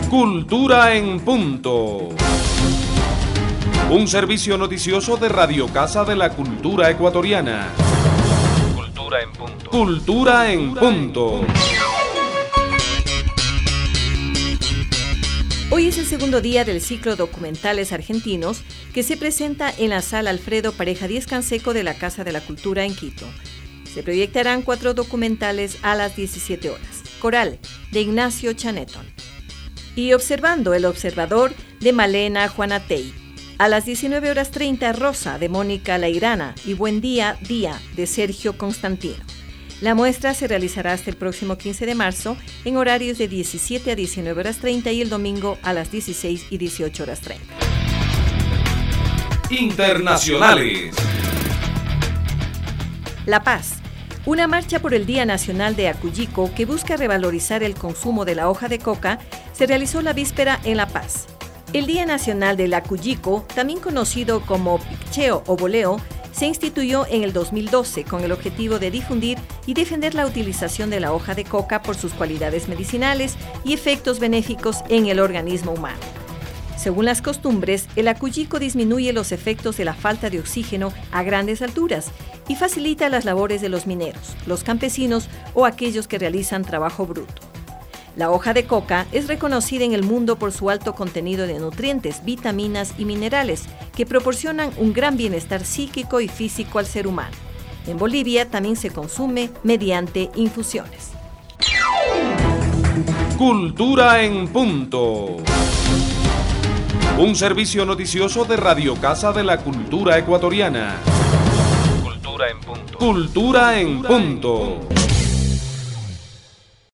Cultura en Punto. Un servicio noticioso de Radio Casa de la Cultura Ecuatoriana. Cultura en Punto. Cultura en Punto. Hoy es el segundo día del ciclo Documentales Argentinos que se presenta en la Sala Alfredo Pareja Díez Canseco de la Casa de la Cultura en Quito. Se proyectarán 4 documentales a las 17 horas. Coral, de Ignacio Chaneton. Y Observando el Observador, de Malena Juanatey. A las 19:30, Rosa, de Mónica Lairana. Y Buen Día, Día, de Sergio Constantino. La muestra se realizará hasta el próximo 15 de marzo en horarios de 17 a 19:30 y el domingo a las 16 y 18:30. Internacionales. La Paz. Una marcha por el Día Nacional de Acullico que busca revalorizar el consumo de la hoja de coca se realizó la víspera en La Paz. El Día Nacional del Acullico, también conocido como Piccheo o Boleo, se instituyó en el 2012 con el objetivo de difundir y defender la utilización de la hoja de coca por sus cualidades medicinales y efectos benéficos en el organismo humano. Según las costumbres, el acullico disminuye los efectos de la falta de oxígeno a grandes alturas y facilita las labores de los mineros, los campesinos o aquellos que realizan trabajo bruto. La hoja de coca es reconocida en el mundo por su alto contenido de nutrientes, vitaminas y minerales que proporcionan un gran bienestar psíquico y físico al ser humano. En Bolivia también se consume mediante infusiones. Cultura en Punto. Un servicio noticioso de Radio Casa de la Cultura Ecuatoriana. Cultura en Punto. Cultura en Punto.